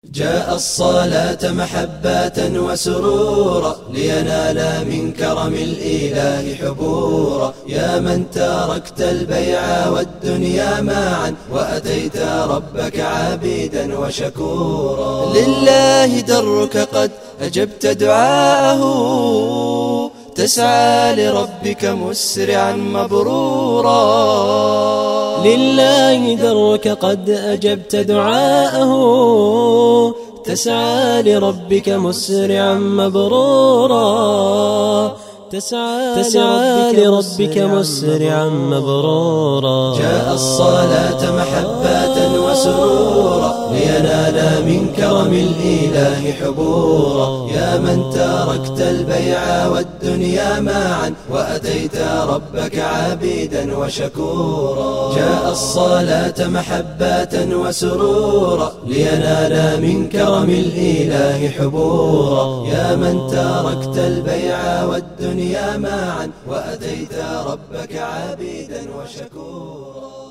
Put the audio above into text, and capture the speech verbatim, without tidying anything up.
جاء الصلاة محبة وسرورا لينال من كرم الإله حبورا. يا من تركت البيع والدنيا معا وأتيت ربك عابدا وشكورا. لله درك قد أجبت دعاءه تسعى لربك مسرعا مبرورا. لله درك قد أجبت دعاءه تسعى لربك مسرعا مبرورا. تسعى, تسعى لربك مسرعا مبرورا. جاء الصلاة محبة وسرورا لينال من كرم الإله حبورا. يا من تركت البيع والدنيا معا وأتيت ربك عابدا وشكورا. جاء الصلاة محبة وسرورا لينال من كرم الإله حبورا. يا من تركت البيع والدنيا معا وأتيت ربك عابدا وشكورا.